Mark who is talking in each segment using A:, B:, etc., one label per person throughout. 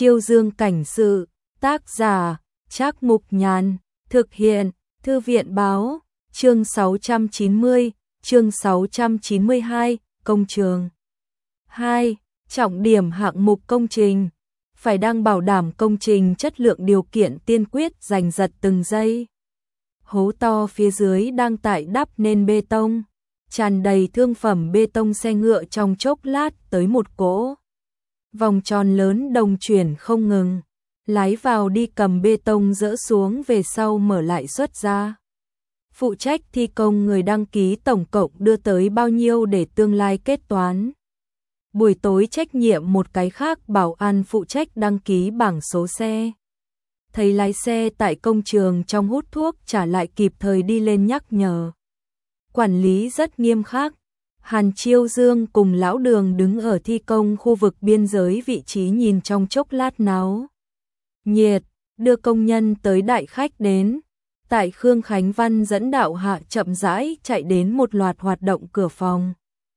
A: Chiêu Dương cảnh sự, tác giả, Trác Mục Nhàn, thực hiện, Thư viện báo, chương 690, chương 692, công trường. 2. Trọng điểm hạng mục công trình. Phải đang bảo đảm công trình chất lượng điều kiện tiên quyết giành giật từng giây. Hố to phía dưới đang tải đắp nên bê tông, tràn đầy thương phẩm bê tông xe ngựa trong chốc lát tới một cỗ. Vòng tròn lớn đồng chuyển không ngừng, lái vào đi cầm bê tông dỡ xuống về sau mở lại xuất ra. Phụ trách thi công người đăng ký tổng cộng đưa tới bao nhiêu để tương lai kết toán. Buổi tối trách nhiệm một cái khác bảo an phụ trách đăng ký bảng số xe. Thấy lái xe tại công trường trong hút thuốc trả lại kịp thời đi lên nhắc nhở. Quản lý rất nghiêm khắc. Hàn Chiêu Dương cùng lão Đường đứng ở thi công khu vực biên giới vị trí nhìn trong chốc lát náo nhiệt, đưa công nhân tới đại khách đến. Tại Khương Khánh Văn dẫn đạo hạ chậm rãi chạy đến một loạt hoạt động cửa phòng.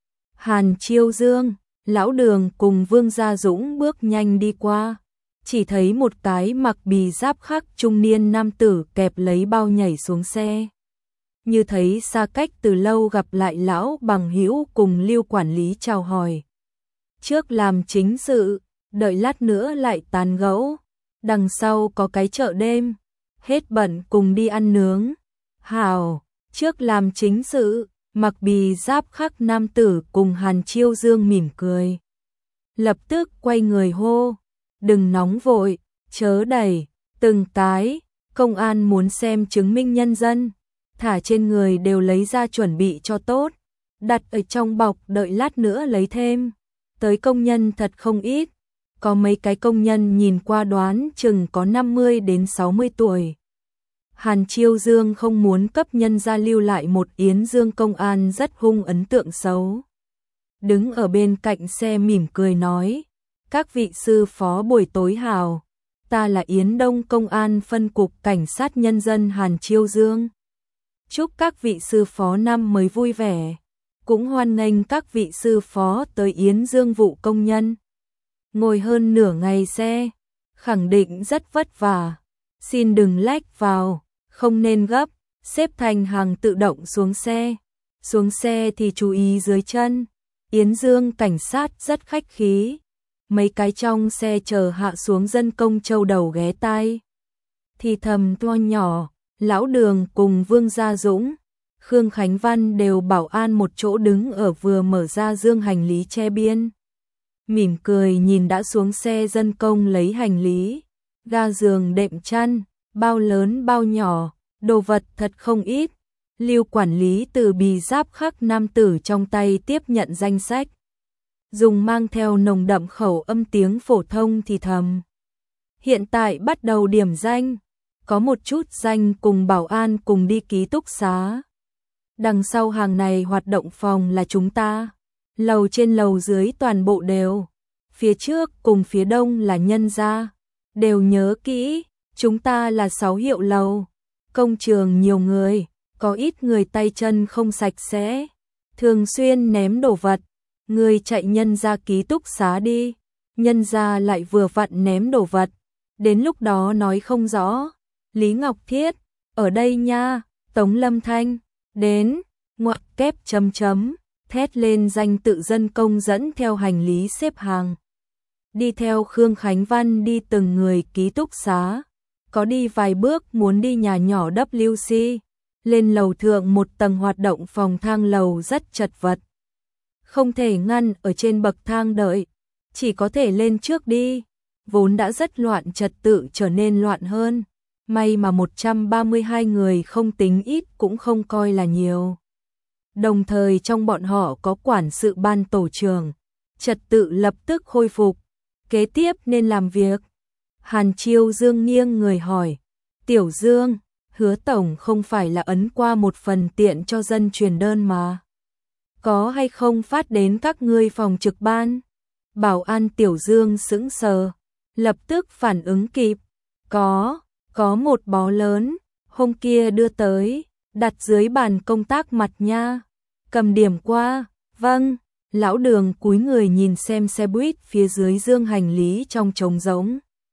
A: Hàn Chiêu Dương, lão Đường cùng Vương Gia Dũng bước nhanh đi qua, chỉ thấy một cái mặc bì giáp khắc trung niên nam tử kẹp lấy bao nhảy xuống xe. Như thấy xa cách từ lâu gặp lại lão bằng hữu cùng Lưu quản lý chào hỏi. Trước làm chính sự, đợi lát nữa lại tán gẫu. Đằng sau có cái chợ đêm, hết bận cùng đi ăn nướng. Hảo, trước làm chính sự, mặc bì giáp khắc nam tử cùng Hàn Chiêu Dương mỉm cười. Lập tức quay người hô, đừng nóng vội, chớ đẩy, từng cái, công an muốn xem chứng minh nhân dân. Thả trên người đều lấy ra chuẩn bị cho tốt, đặt ở trong bọc đợi lát nữa lấy thêm. Tới công nhân thật không ít, có mấy cái công nhân nhìn qua đoán chừng có 50 đến 60 tuổi. Hàn Chiêu Dương không muốn cấp nhân gia lưu lại một Yến Dương công an rất hung ấn tượng xấu. Đứng ở bên cạnh xe mỉm cười nói, các vị sư phó buổi tối hào, ta là Yến Đông công an phân cục cảnh sát nhân dân Hàn Chiêu Dương. Chúc các vị sư phó năm mới vui vẻ, cũng hoan nghênh các vị sư phó tới Yến Dương vụ công nhân. Ngồi hơn nửa ngày xe, khẳng định rất vất vả, xin đừng lách vào, không nên gấp, xếp thành hàng tự động xuống xe. Xuống xe thì chú ý dưới chân, Yến Dương cảnh sát rất khách khí. Mấy cái trong xe chờ hạ xuống dân công châu đầu ghé tai. Thì thầm to nhỏ. Lão Đường cùng Vương Gia Dũng, Khương Khánh Văn đều bảo an một chỗ đứng ở vừa mở ra dương hành lý che biên. Mỉm cười nhìn đã xuống xe dân công lấy hành lý, ga giường đệm chăn, bao lớn bao nhỏ, đồ vật thật không ít. Lưu quản lý từ bì giáp khắc nam tử trong tay tiếp nhận danh sách. Dùng mang theo nồng đậm khẩu âm tiếng phổ thông thì thầm. Hiện tại bắt đầu điểm danh. Có một chút danh cùng bảo an cùng đi ký túc xá. Đằng sau hàng này hoạt động phòng là chúng ta. Lầu trên lầu dưới toàn bộ đều. Phía trước cùng phía đông là nhân gia. Đều nhớ kỹ, chúng ta là 6 hiệu lầu. Công trường nhiều người, có ít người tay chân không sạch sẽ. Thường xuyên ném đồ vật. Người chạy nhân gia ký túc xá đi. Nhân gia lại vừa vặn ném đồ vật. Đến lúc đó nói không rõ. Lý Ngọc Thiết, ở đây nha, Tống Lâm Thanh, đến, ngoặc kép chấm chấm, thét lên danh tự dân công dẫn theo hành lý xếp hàng. Đi theo Khương Khánh Văn đi từng người ký túc xá, có đi vài bước muốn đi nhà nhỏ WC, lên lầu thượng một tầng hoạt động phòng thang lầu rất chật vật. Không thể ngăn ở trên bậc thang đợi, chỉ có thể lên trước đi, vốn đã rất loạn trật tự trở nên loạn hơn. May mà 132 người không tính ít cũng không coi là nhiều. Đồng thời trong bọn họ có quản sự ban tổ trưởng, trật tự lập tức khôi phục. Kế tiếp nên làm việc. Hàn Chiêu Dương nghiêng người hỏi, Tiểu Dương, Hứa Tổng không phải là ấn qua một phần tiện cho dân truyền đơn mà. Có hay không phát đến các ngươi phòng trực ban? Bảo an Tiểu Dương sững sờ, lập tức phản ứng kịp. Có một bó lớn, hôm kia đưa tới, đặt dưới bàn công tác mặt nha. Cầm điểm qua, vâng, lão Đường cúi người nhìn xem xe buýt phía dưới dương hành lý trong trống rỗng.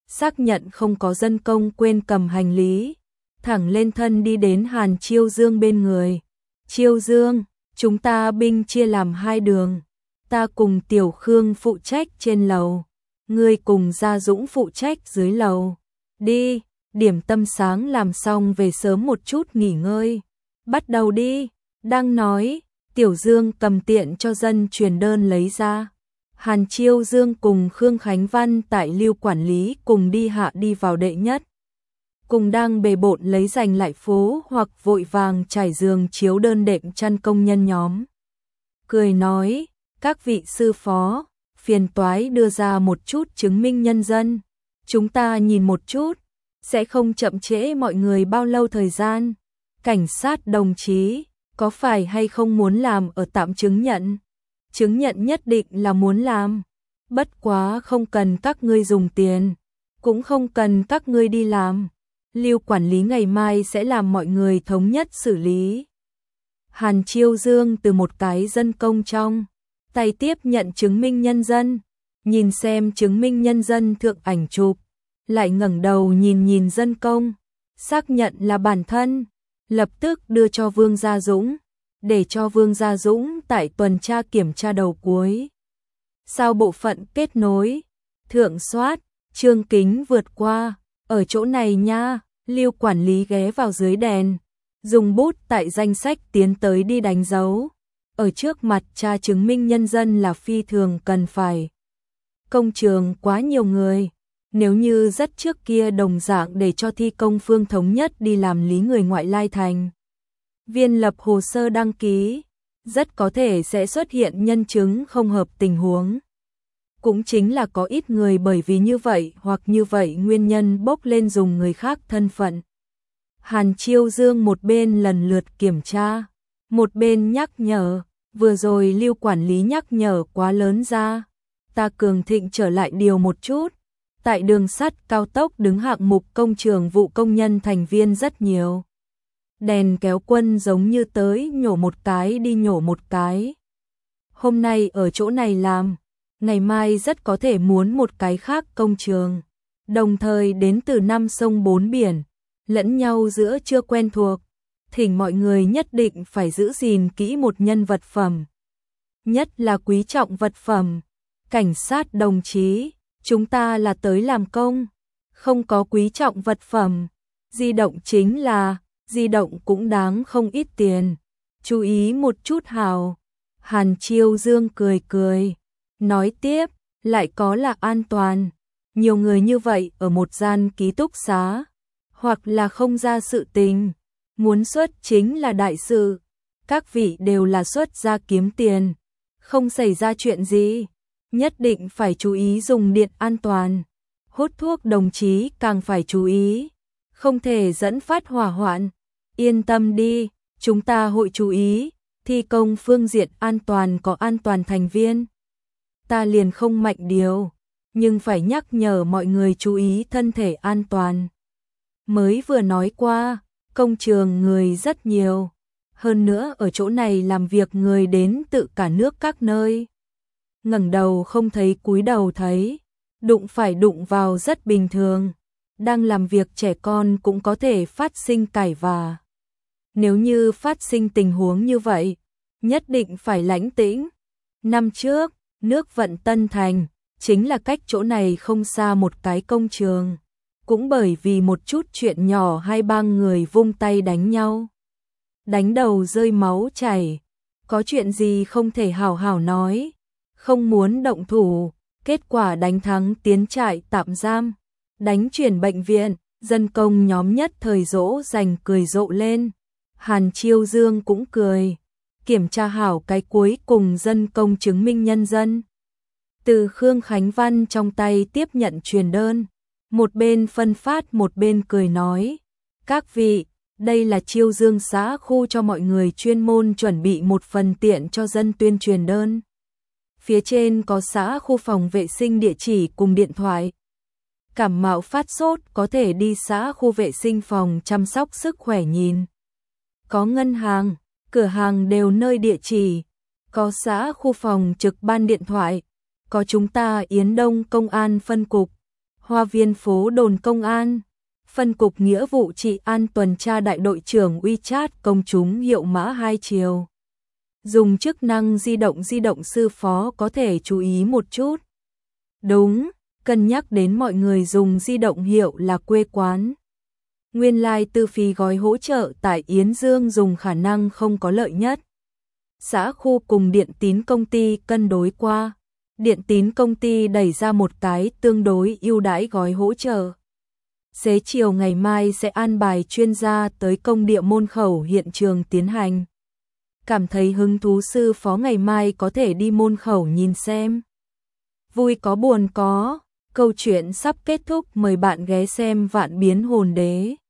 A: xác nhận không có dân công quên cầm hành lý, thẳng lên thân đi đến Hàn Chiêu Dương bên người. Chiêu Dương, chúng ta binh chia làm 2 đường, ta cùng Tiểu Khương phụ trách trên lầu, ngươi cùng Gia Dũng phụ trách dưới lầu. Đi, điểm tâm sáng làm xong về sớm một chút nghỉ ngơi. Bắt đầu đi, đang nói, Tiểu Dương cầm tiện cho dân truyền đơn lấy ra. Hàn Chiêu Dương cùng Khương Khánh Văn tại Lưu quản lý cùng đi hạ đi vào đệ nhất. Cùng đang bề bộn lấy giành lại phố hoặc vội vàng trải giường chiếu đơn đệm chăn công nhân nhóm. Cười nói, các vị sư phó, phiền toái đưa ra một chút chứng minh nhân dân. Chúng ta nhìn một chút, sẽ không chậm trễ mọi người bao lâu thời gian. Cảnh sát đồng chí, có phải hay không muốn làm ở tạm chứng nhận? Chứng nhận nhất định là muốn làm. Bất quá không cần các ngươi dùng tiền, cũng không cần các ngươi đi làm. Lưu quản lý ngày mai sẽ làm mọi người thống nhất xử lý. Hàn Chiêu Dương từ một cái dân công trong tay tiếp nhận chứng minh nhân dân, nhìn xem chứng minh nhân dân thượng ảnh chụp, lại ngẩng đầu nhìn nhìn dân công, xác nhận là bản thân, lập tức đưa cho Vương Gia Dũng, để cho Vương Gia Dũng tại tuần tra kiểm tra đầu cuối. Sau bộ phận kết nối, thượng soát, Trương Kính vượt qua, ở chỗ này nha. Lưu quản lý ghé vào dưới đèn, dùng bút tại danh sách tiến tới đi đánh dấu. Ở trước mặt tra chứng minh nhân dân là phi thường cần phải. Công trường quá nhiều người, nếu như rất trước kia đồng dạng để cho thi công Phương Thống Nhất đi làm lý người ngoại lai thành viên lập hồ sơ đăng ký, rất có thể sẽ xuất hiện nhân chứng không hợp tình huống. Cũng chính là có ít người bởi vì như vậy hoặc như vậy nguyên nhân bốc lên dùng người khác thân phận. Hàn Chiêu Dương một bên lần lượt kiểm tra, một bên nhắc nhở, vừa rồi Lưu quản lý nhắc nhở quá lớn ra, ta cường thịnh trở lại điều một chút. Tại đường sắt cao tốc đứng hạng mục công trường vụ công nhân thành viên rất nhiều. Đèn kéo quân giống như tới nhổ một cái đi nhổ một cái. Hôm nay ở chỗ này làm, ngày mai rất có thể muốn một cái khác công trường. Đồng thời đến từ 5 sông 4 biển, lẫn nhau giữa chưa quen thuộc. Thỉnh mọi người nhất định phải giữ gìn kỹ một nhân vật phẩm. Nhất là quý trọng vật phẩm. Cảnh sát đồng chí, chúng ta là tới làm công, không có quý trọng vật phẩm. Di động chính là, di động cũng đáng không ít tiền. Chú ý một chút hào. Hàn Chiêu Dương cười cười, nói tiếp, lại có là an toàn. Nhiều người như vậy ở một gian ký túc xá, hoặc là không ra sự tình, muốn xuất chính là đại sự. Các vị đều là xuất ra kiếm tiền, không xảy ra chuyện gì, nhất định phải chú ý dùng điện an toàn. Hút thuốc đồng chí càng phải chú ý, không thể dẫn phát hỏa hoạn. Yên tâm đi, chúng ta hội chú ý, thi công phương diện an toàn có an toàn thành viên. Ta liền không mạnh điều, nhưng phải nhắc nhở mọi người chú ý thân thể an toàn. Mới vừa nói qua, công trường người rất nhiều, hơn nữa ở chỗ này làm việc người đến tự cả nước các nơi. Ngẩng đầu không thấy cúi đầu thấy, đụng phải đụng vào rất bình thường. Đang làm việc trẻ con cũng có thể phát sinh cãi vã. Nếu như phát sinh tình huống như vậy, nhất định phải lãnh tĩnh. Năm trước, nước Vận Tân Thành, chính là cách chỗ này không xa một cái công trường. Cũng bởi vì một chút chuyện nhỏ hai bang người vung tay đánh nhau. Đánh đầu rơi máu chảy. Có chuyện gì không thể hảo hảo nói. Không muốn động thủ, kết quả đánh thắng tiến trại tạm giam. Đánh chuyển bệnh viện, dân công nhóm nhất thời dỗ dành cười rộ lên. Hàn Chiêu Dương cũng cười. Kiểm tra hảo cái cuối cùng dân công chứng minh nhân dân. Từ Khương Khánh Văn trong tay tiếp nhận truyền đơn. Một bên phân phát một bên cười nói. Các vị, đây là Chiêu Dương xã khu cho mọi người chuyên môn chuẩn bị một phần tiện cho dân tuyên truyền đơn. Phía trên có xã khu phòng vệ sinh địa chỉ cùng điện thoại. Cảm mạo phát sốt có thể đi xã khu vệ sinh phòng chăm sóc sức khỏe nhìn. Có ngân hàng, cửa hàng đều nơi địa chỉ. Có xã khu phòng trực ban điện thoại. Có chúng ta Yến Đông Công an phân cục. Hoa viên phố đồn công an, phân cục nghĩa vụ trị an tuần tra đại đội trưởng WeChat công chúng hiệu mã 2 chiều. Dùng chức năng di động sư phó có thể chú ý một chút. Đúng, cân nhắc đến mọi người dùng di động hiệu là quê quán. Nguyên lai tư phí gói hỗ trợ tại Yến Dương dùng khả năng không có lợi nhất. Xã khu cùng điện tín công ty cân đối qua. Điện tín công ty đẩy ra một cái tương đối ưu đãi gói hỗ trợ. Xế chiều ngày mai sẽ an bài chuyên gia tới công địa Môn Khẩu hiện trường tiến hành. Cảm thấy hứng thú sư phó ngày mai có thể đi Môn Khẩu nhìn xem. Vui có buồn có, câu chuyện sắp kết thúc, mời bạn ghé xem Vạn Biến Hồn Đế.